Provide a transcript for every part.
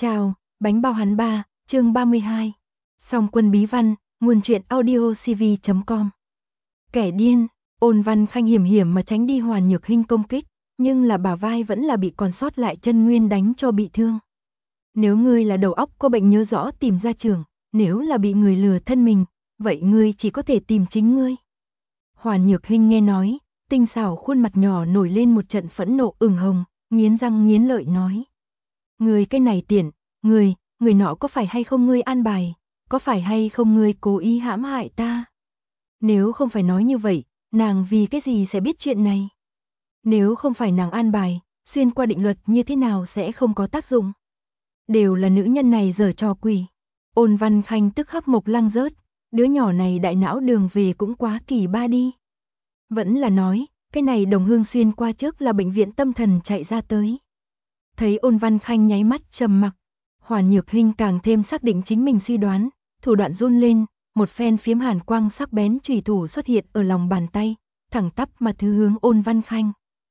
Chào, bánh bao hắn ba, chương 32. Song Quân bí văn, nguồn truyện audio cv.com. Kẻ điên, Ôn Văn Khanh hiểm hiểm mà tránh đi Hoàn Nhược Hinh công kích, nhưng là bả vai vẫn là bị còn sót lại chân nguyên đánh cho bị thương. Nếu ngươi là đầu óc có bệnh nhớ rõ tìm ra trường, nếu là bị người lừa thân mình, vậy ngươi chỉ có thể tìm chính ngươi. Hoàn Nhược Hinh nghe nói, tinh xảo khuôn mặt nhỏ nổi lên một trận phẫn nộ ửng hồng, nghiến răng nghiến lợi nói. Ngươi cái này tiện, người nọ có phải hay không ngươi an bài, có phải hay không ngươi cố ý hãm hại ta? Nếu không phải nói như vậy, nàng vì cái gì sẽ biết chuyện này? Nếu không phải nàng an bài, xuyên qua định luật như thế nào sẽ không có tác dụng? Đều là nữ nhân này giở trò quỷ. Ôn Văn Khanh tức khắc Mộc Lăng rớt, đứa nhỏ này đại não đường về cũng quá kỳ ba đi. Vẫn là nói, cái này Đồng Hương xuyên qua trước là bệnh viện tâm thần chạy ra tới. Thấy Ôn Văn Khanh nháy mắt trầm mặc, Hoàn Nhược Hinh càng thêm xác định chính mình suy đoán, thủ đoạn run lên, một phen phiếm hàn quang sắc bén chùy thủ xuất hiện ở lòng bàn tay, thẳng tắp mà thứ hướng Ôn Văn Khanh.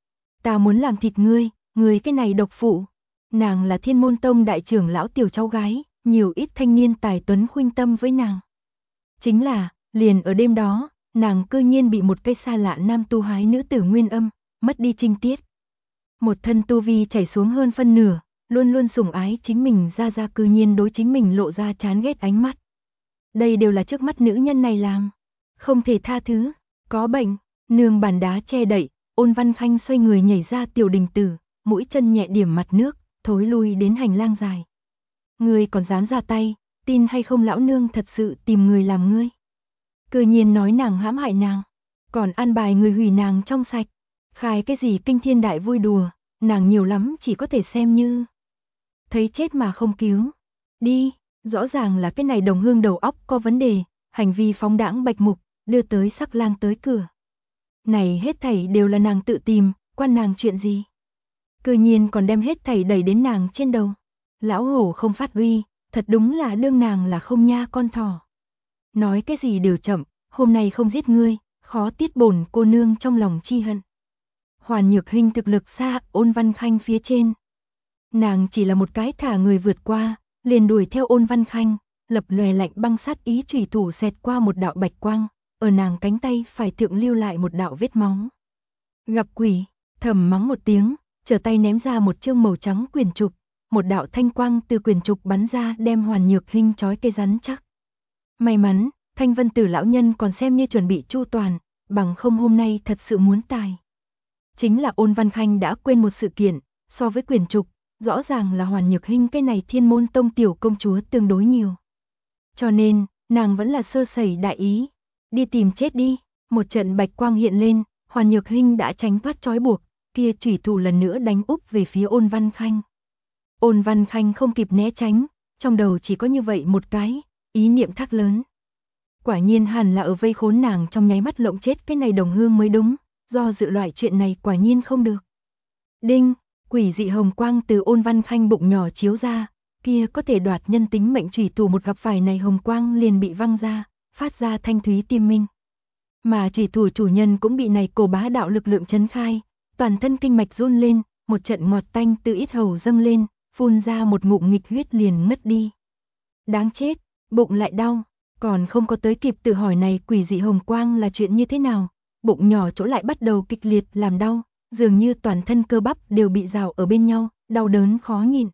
Ta muốn làm thịt ngươi cái này độc phụ. Nàng là Thiên Môn Tông đại trưởng lão tiểu cháu gái, nhiều ít thanh niên tài tuấn khuynh tâm với nàng. Chính là, liền ở đêm đó, nàng cư nhiên bị một cây xa lạ nam tu hái nữ tử nguyên âm, mất đi trinh tiết. Một thân tu vi chảy xuống hơn phân nửa, luôn luôn sủng ái chính mình ra cư nhiên đối chính mình lộ ra chán ghét ánh mắt. Đây đều là trước mắt nữ nhân này làm. Không thể tha thứ, có bệnh, nương bàn đá che đậy, Ôn Văn Khanh xoay người nhảy ra tiểu đình tử, mũi chân nhẹ điểm mặt nước, thối lui đến hành lang dài. Ngươi còn dám ra tay, tin hay không lão nương thật sự tìm người làm ngươi. Cư nhiên nói nàng hãm hại nàng, còn an bài người hủy nàng trong sạch. Khai cái gì kinh thiên đại vui đùa, nàng nhiều lắm chỉ có thể xem như thấy chết mà không cứu. Đi, rõ ràng là cái này Đồng Hương đầu óc có vấn đề, hành vi phóng đãng bạch mục, đưa tới sắc lang tới cửa. Này hết thảy đều là nàng tự tìm, quan nàng chuyện gì? Cư nhiên còn đem hết thảy đẩy đến nàng trên đầu. Lão hổ không phát uy, thật đúng là đương nàng là không nha con thỏ. Nói cái gì đều chậm, hôm nay không giết ngươi, khó tiết bổn cô nương trong lòng chi hận. Hoàn Nhược Hinh thực lực xa Ôn Văn Khanh phía trên. Nàng chỉ là một cái thả người vượt qua, liền đuổi theo Ôn Văn Khanh, lập lòe lạnh băng sát ý chủy thủ xẹt qua một đạo bạch quang, ở nàng cánh tay phải thượng lưu lại một đạo vết máu. Gặp quỷ, thầm mắng một tiếng, trở tay ném ra một chương màu trắng quyền trục, một đạo thanh quang từ quyền trục bắn ra đem Hoàn Nhược Hinh trói cây rắn chắc. May mắn, Thanh Vân Tử lão nhân còn xem như chuẩn bị chu toàn, bằng không hôm nay thật sự muốn tài. Chính là Ôn Văn Khanh đã quên một sự kiện, so với quyền trục, rõ ràng là Hoàn Nhược Hinh cái này Thiên Môn Tông tiểu công chúa tương đối nhiều. Cho nên, nàng vẫn là sơ sẩy đại ý, đi tìm chết đi, một trận bạch quang hiện lên, Hoàn Nhược Hinh đã tránh thoát trói buộc, kia chủy thủ lần nữa đánh úp về phía Ôn Văn Khanh. Ôn Văn Khanh không kịp né tránh, trong đầu chỉ có như vậy một cái, ý niệm thác lớn. Quả nhiên hẳn là ở vây khốn nàng trong nháy mắt lộng chết cái này Đồng Hương mới đúng. Do dự loại chuyện này quả nhiên không được. Đinh, quỷ dị hồng quang từ Ôn Văn Khanh bụng nhỏ chiếu ra, kia có thể đoạt nhân tính mệnh chủy thủ một gặp phải này hồng quang liền bị văng ra, phát ra thanh thúy tim minh. Mà chủy thủ chủ nhân cũng bị này cổ bá đạo lực lượng chấn khai, toàn thân kinh mạch run lên, một trận ngọt tanh từ yết hầu dâng lên, phun ra một ngụm nghịch huyết liền ngất đi. Đáng chết, bụng lại đau, còn không có tới kịp tự hỏi này quỷ dị hồng quang là chuyện như thế nào. Bụng nhỏ chỗ lại bắt đầu kịch liệt làm đau, dường như toàn thân cơ bắp đều bị rào ở bên nhau, đau đớn khó nhìn.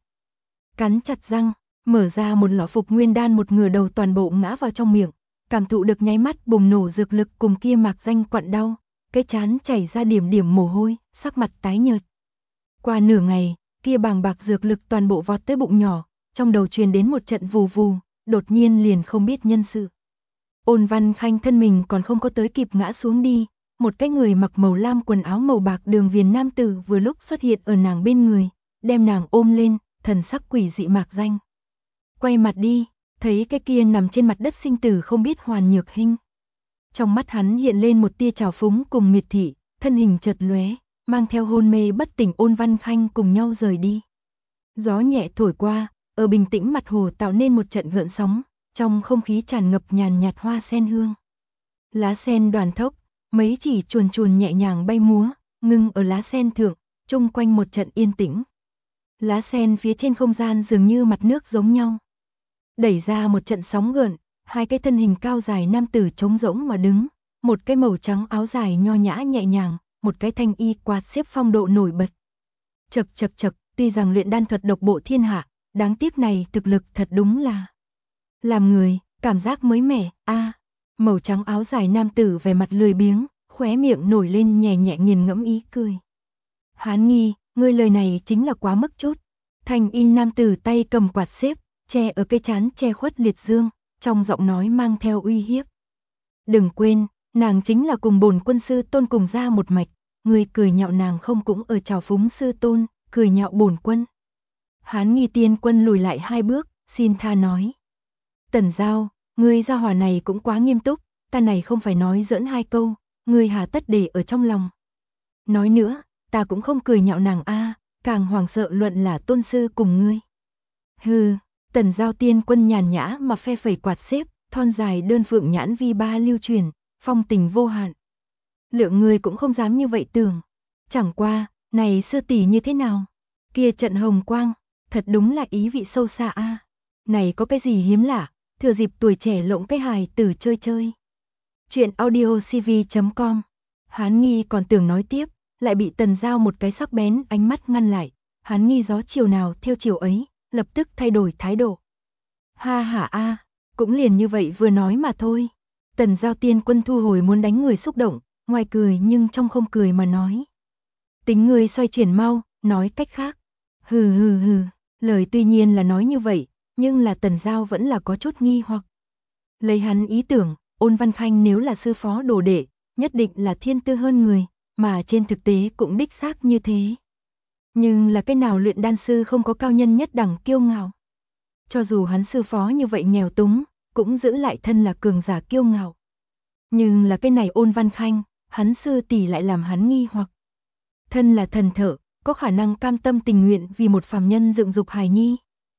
Cắn chặt răng, mở ra một lọ phục nguyên đan một ngửa đầu toàn bộ ngã vào trong miệng, cảm thụ được nháy mắt bùng nổ dược lực cùng kia mạc danh quặn đau, cái chán chảy ra điểm điểm mồ hôi, sắc mặt tái nhợt. Qua nửa ngày, kia bàng bạc dược lực toàn bộ vọt tới bụng nhỏ, trong đầu truyền đến một trận vù vù, đột nhiên liền không biết nhân sự. Ôn Văn Khanh thân mình còn không có tới kịp ngã xuống đi. Một cái người mặc màu lam quần áo màu bạc đường viền nam tử vừa lúc xuất hiện ở nàng bên người, đem nàng ôm lên, thần sắc quỷ dị mạc danh. Quay mặt đi, thấy cái kia nằm trên mặt đất sinh tử không biết Hoàn Nhược Hinh. Trong mắt hắn hiện lên một tia trào phúng cùng miệt thị, thân hình chợt lóe, mang theo hôn mê bất tỉnh Ôn Văn Khanh cùng nhau rời đi. Gió nhẹ thổi qua, ở bình tĩnh mặt hồ tạo nên một trận gợn sóng, trong không khí tràn ngập nhàn nhạt hoa sen hương. Lá sen đoàn thốc, mấy chỉ chuồn chuồn nhẹ nhàng bay múa, ngưng ở lá sen thượng, chung quanh một trận yên tĩnh. Lá sen phía trên không gian dường như mặt nước giống nhau. Đẩy ra một trận sóng gợn, hai cái thân hình cao dài nam tử trống rỗng mà đứng, một cái màu trắng áo dài nho nhã nhẹ nhàng, một cái thanh y quạt xếp phong độ nổi bật. Chậc chậc chậc, tuy rằng luyện đan thuật độc bộ thiên hạ, đáng tiếc này thực lực thật đúng là làm người, cảm giác mới mẻ, màu trắng áo dài nam tử vẻ mặt lười biếng, khóe miệng nổi lên nhẹ nhẹ nghiền ngẫm ý cười. Hán Nghi, ngươi lời này chính là quá mức chút. Thanh y nam tử tay cầm quạt xếp, che ở cái trán che khuất liệt dương, trong giọng nói mang theo uy hiếp. Đừng quên, nàng chính là cùng bổn quân sư tôn cùng ra một mạch, ngươi cười nhạo nàng không cũng ở trào phúng sư tôn, cười nhạo bổn quân. Hán Nghi tiên quân lùi lại 2 bước, xin tha nói. Tần Giao, ngươi gia hỏa này cũng quá nghiêm túc, ta này không phải nói giỡn 2 câu, ngươi hà tất để ở trong lòng. Nói nữa, ta cũng không cười nhạo nàng càng hoàng sợ luận là tôn sư cùng ngươi. Hừ, Tần Giao tiên quân nhàn nhã mà phe phẩy quạt xếp, thon dài đơn phượng nhãn vi ba lưu truyền, phong tình vô hạn. Lượng người cũng không dám như vậy tưởng. Chẳng qua, này sư tỷ như thế nào? Kia trận hồng quang, thật đúng là ý vị sâu xa Này có cái gì hiếm lạ, thừa dịp tuổi trẻ lộng cái hài tử chơi chơi. Chuyện audiocv.com. Hán Nghi còn tưởng nói tiếp, lại bị Tần Giao một cái sắc bén ánh mắt ngăn lại. Hán Nghi gió chiều nào theo chiều ấy, lập tức thay đổi thái độ. Ha ha cũng liền như vậy vừa nói mà thôi. Tần Giao tiên quân thu hồi muốn đánh người xúc động, ngoài cười nhưng trong không cười mà nói. Tính người xoay chuyển mau, nói cách khác. Hừ, lời tuy nhiên là nói như vậy, nhưng là Tần Giao vẫn là có chút nghi hoặc. Lấy hắn ý tưởng, Ôn Văn Khanh nếu là sư phó đồ đệ, nhất định là thiên tư hơn người, mà trên thực tế cũng đích xác như thế. Nhưng là cái nào luyện đan sư không có cao nhân nhất đẳng kiêu ngạo. Cho dù hắn sư phó như vậy nghèo túng, cũng giữ lại thân là cường giả kiêu ngạo. Nhưng là cái này Ôn Văn Khanh, hắn sư tỷ lại làm hắn nghi hoặc. Thân là thần thợ, có khả năng cam tâm tình nguyện vì một phàm nhân dựng dục hài nhi.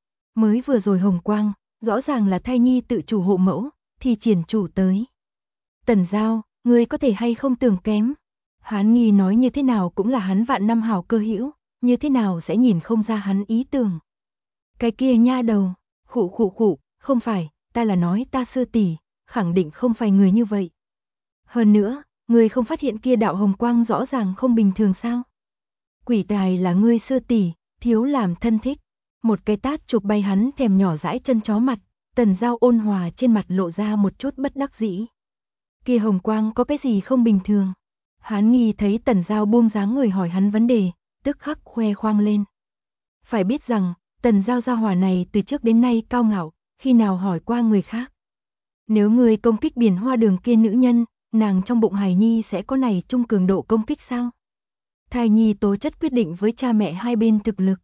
Mới vừa rồi hồng quang, rõ ràng là thai nhi tự chủ hộ mẫu, thì triển chủ tới. Tần Giao, ngươi có thể hay không tưởng kém. Hán Nghi nói như thế nào cũng là hắn vạn năm hảo cơ hữu, như thế nào sẽ nhìn không ra hắn ý tưởng. Cái kia nha đầu, khụ, không phải, ta là nói ta sư tỷ, khẳng định không phải người như vậy. Hơn nữa, ngươi không phát hiện kia đạo hồng quang rõ ràng không bình thường sao? Quỷ tài là ngươi sư tỷ, thiếu làm thân thích. Một cái tát chụp bay hắn thèm nhỏ dãi chân chó mặt, Tần Giao ôn hòa trên mặt lộ ra một chút bất đắc dĩ. Kia hồng quang có cái gì không bình thường? Hán Nghi thấy Tần Giao buông dáng người hỏi hắn vấn đề, tức khắc khoe khoang lên. Phải biết rằng, Tần Giao gia hỏa này từ trước đến nay cao ngạo, khi nào hỏi qua người khác. Nếu người công kích biển hoa đường kia nữ nhân, nàng trong bụng hài nhi sẽ có này trung cường độ công kích sao? Thai nhi tố chất quyết định với cha mẹ hai bên thực lực.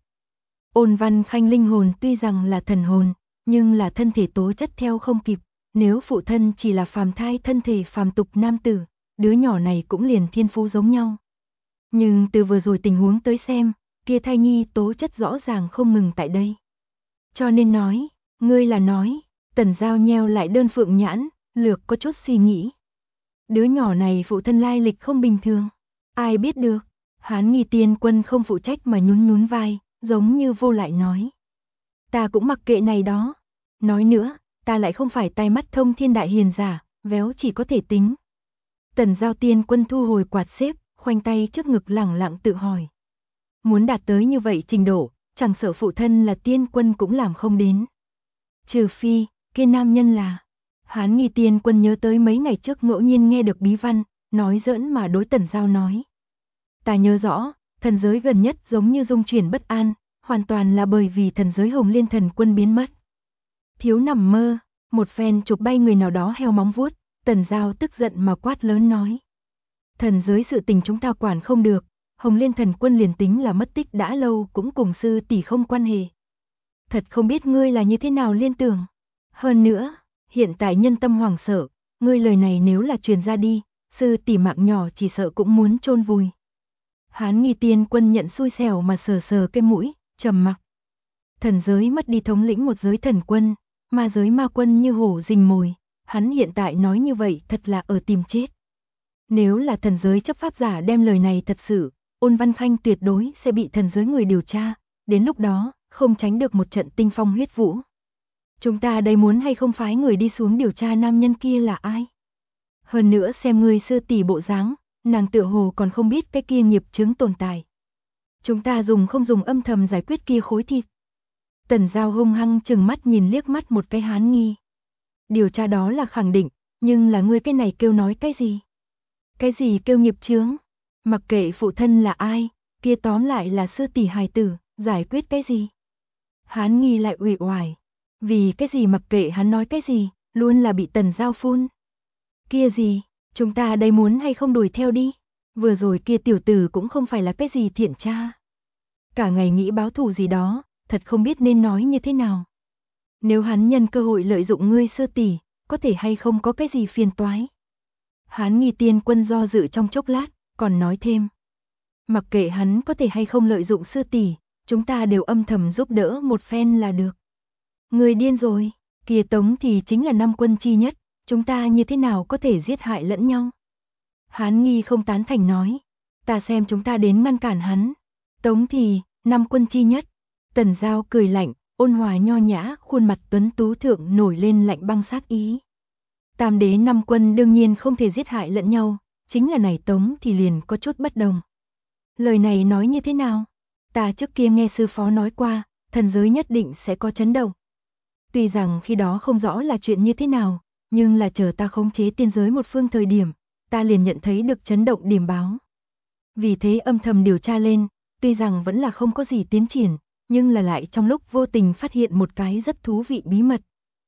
Ôn Văn Khanh linh hồn tuy rằng là thần hồn, nhưng là thân thể tố chất theo không kịp. Nếu phụ thân chỉ là phàm thai thân thể phàm tục nam tử, đứa nhỏ này cũng liền thiên phú giống nhau. Nhưng từ vừa rồi tình huống tới xem, kia thai nhi tố chất rõ ràng không ngừng tại đây. Cho nên nói, ngươi là nói, Tần Giao nheo lại đơn phượng nhãn, lược có chút suy nghĩ. Đứa nhỏ này phụ thân lai lịch không bình thường, ai biết được. Hán Nghi tiên quân không phụ trách mà nhún vai, giống như vô lại nói. Ta cũng mặc kệ này đó. Nói nữa, ta lại không phải tai mắt thông thiên đại hiền giả, véo chỉ có thể tính. Tần Giao tiên quân thu hồi quạt xếp, khoanh tay trước ngực lẳng lặng tự hỏi. Muốn đạt tới như vậy trình độ, chẳng sợ phụ thân là tiên quân cũng làm không đến. Trừ phi, kia nam nhân là. Hán Nghi tiên quân nhớ tới mấy ngày trước ngẫu nhiên nghe được bí văn, nói giỡn mà đối Tần Giao nói. Ta nhớ rõ, thần giới gần nhất giống như dung chuyển bất an, hoàn toàn là bởi vì thần giới Hồng Liên thần quân biến mất. Thiếu nằm mơ, một phen chụp bay người nào đó heo móng vuốt, Tần Giao tức giận mà quát lớn nói. Thần giới sự tình chúng ta quản không được, Hồng Liên thần quân liền tính là mất tích đã lâu cũng cùng sư tỷ không quan hệ. Thật không biết ngươi là như thế nào liên tưởng. Hơn nữa, hiện tại nhân tâm hoảng sợ, ngươi lời này nếu là truyền ra đi, sư tỷ mạng nhỏ chỉ sợ cũng muốn chôn vùi. Hán Nghi tiên quân nhận xui xẻo mà sờ cái mũi, trầm mặc. Thần giới mất đi thống lĩnh một giới thần quân, ma giới ma quân như hổ rình mồi, hắn hiện tại nói như vậy thật là ở tìm chết. Nếu là thần giới chấp pháp giả đem lời này thật sự, Ôn Văn Khanh tuyệt đối sẽ bị thần giới người điều tra, đến lúc đó, không tránh được một trận tinh phong huyết vũ. Chúng ta đây muốn hay không phái người đi xuống điều tra nam nhân kia là ai? Hơn nữa xem ngươi sư tỷ bộ dáng, nàng tựa hồ còn không biết cái kia nghiệp chướng tồn tại. Chúng ta dùng không dùng âm thầm giải quyết kia khối thịt. Tần Giao hung hăng chừng mắt nhìn liếc mắt một cái Hán Nghi. Điều tra đó là khẳng định, nhưng là ngươi cái này kêu nói cái gì? Cái gì kêu nghiệp chướng? Mặc kệ phụ thân là ai, kia tóm lại là sư tỷ hài tử, giải quyết cái gì? Hán Nghi lại uể oải. Vì cái gì mặc kệ hắn nói cái gì, luôn là bị Tần Giao phun. Kia gì, chúng ta đây muốn hay không đuổi theo đi? Vừa rồi kia tiểu tử cũng không phải là cái gì thiện tra. Cả ngày nghĩ báo thù gì đó, thật không biết nên nói như thế nào. Nếu hắn nhân cơ hội lợi dụng ngươi sư tỷ, có thể hay không có cái gì phiền toái. Hán Nghi Tiên Quân do dự trong chốc lát, còn nói thêm. Mặc kệ hắn có thể hay không lợi dụng sư tỷ, chúng ta đều âm thầm giúp đỡ một phen là được. Người điên rồi, kia Tống thì chính là năm quân chi nhất, chúng ta như thế nào có thể giết hại lẫn nhau? Hán Nghi không tán thành nói, ta xem chúng ta đến ngăn cản hắn. Tống thì, năm quân chi nhất. Tần Giao cười lạnh, ôn hòa nho nhã, khuôn mặt tuấn tú thượng nổi lên lạnh băng sát ý. Tam đế năm quân đương nhiên không thể giết hại lẫn nhau, chính là này Tống thì liền có chút bất đồng. Lời này nói như thế nào? Ta trước kia nghe sư phó nói qua, thần giới nhất định sẽ có chấn động. Tuy rằng khi đó không rõ là chuyện như thế nào, nhưng là chờ ta khống chế tiên giới một phương thời điểm, ta liền nhận thấy được chấn động điểm báo. Vì thế âm thầm điều tra lên, tuy rằng vẫn là không có gì tiến triển, nhưng là lại trong lúc vô tình phát hiện một cái rất thú vị bí mật.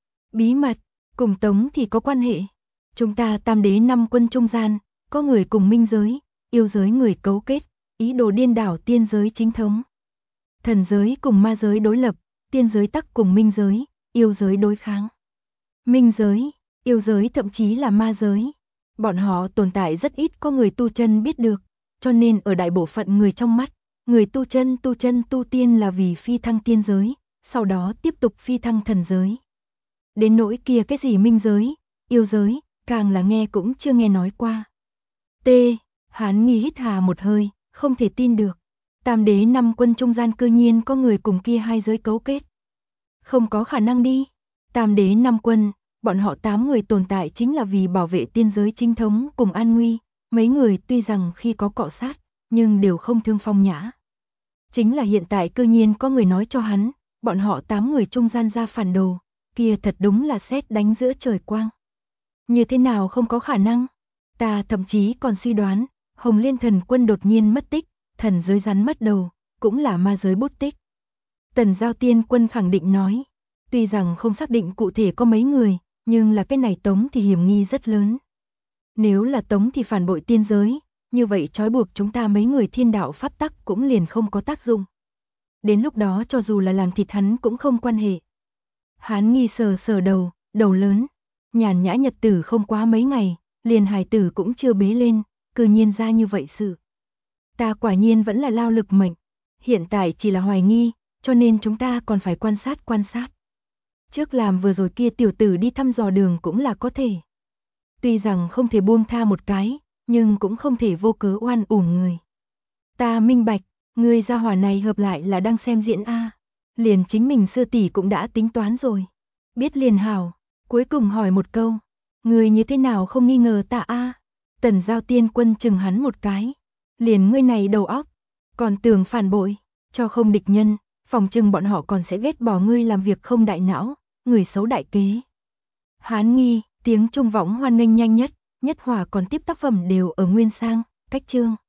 Bí mật, cùng Tống thì có quan hệ. Chúng ta tam đế năm quân trung gian, có người cùng minh giới, yêu giới người cấu kết, ý đồ điên đảo tiên giới chính thống. Thần giới cùng ma giới đối lập, tiên giới tắc cùng minh giới, yêu giới đối kháng. Minh giới, yêu giới thậm chí là ma giới. Bọn họ tồn tại rất ít có người tu chân biết được, cho nên ở đại bộ phận người trong mắt, người tu chân tu tiên là vì phi thăng tiên giới, sau đó tiếp tục phi thăng thần giới. Đến nỗi kia cái gì minh giới, yêu giới, càng là nghe cũng chưa nghe nói qua. T. Hán Nghi hít hà một hơi, không thể tin được. Tam đế năm quân trung gian cư nhiên có người cùng kia hai giới cấu kết. Không có khả năng đi. Tam đế năm quân, bọn họ 8 người tồn tại chính là vì bảo vệ tiên giới chính thống cùng an nguy. Mấy người tuy rằng khi có cọ sát, nhưng đều không thương phong nhã. Chính là hiện tại cư nhiên có người nói cho hắn, bọn họ 8 người trung gian ra phản đồ, kia thật đúng là sét đánh giữa trời quang. Như thế nào không có khả năng? Ta thậm chí còn suy đoán, Hồng Liên Thần Quân đột nhiên mất tích, thần giới rắn mất đầu, cũng là ma giới bút tích. Tần Giao Tiên Quân khẳng định nói, tuy rằng không xác định cụ thể có mấy người, nhưng là cái này Tống thì hiểm nghi rất lớn. Nếu là Tống thì phản bội tiên giới, như vậy trói buộc chúng ta mấy người thiên đạo pháp tắc cũng liền không có tác dụng. Đến lúc đó cho dù là làm thịt hắn cũng không quan hệ. Hán Nghi sờ sờ đầu, đầu lớn, nhàn nhã nhật tử không quá mấy ngày, liền hài tử cũng chưa bế lên, cư nhiên ra như vậy sự. Ta quả nhiên vẫn là lao lực mệnh, hiện tại chỉ là hoài nghi, cho nên chúng ta còn phải quan sát. Trước làm vừa rồi kia tiểu tử đi thăm dò đường cũng là có thể. Tuy rằng không thể buông tha một cái, nhưng cũng không thể vô cớ oan uổng người. Ta minh bạch, người gia hỏa này hợp lại là đang xem diễn A. Liền chính mình sư tỷ cũng đã tính toán rồi. Biết liền hảo, cuối cùng hỏi một câu. Người như thế nào không nghi ngờ ta A? Tần Giao Tiên Quân chừng hắn một cái. Liền ngươi này đầu óc, còn tưởng phản bội, cho không địch nhân, phòng chừng bọn họ còn sẽ ghét bỏ ngươi làm việc không đại não, người xấu đại kế. Hán Nghi, tiếng trung võng hoan nghênh nhanh nhất, nhất hỏa còn tiếp tác phẩm đều ở nguyên sang, cách chương.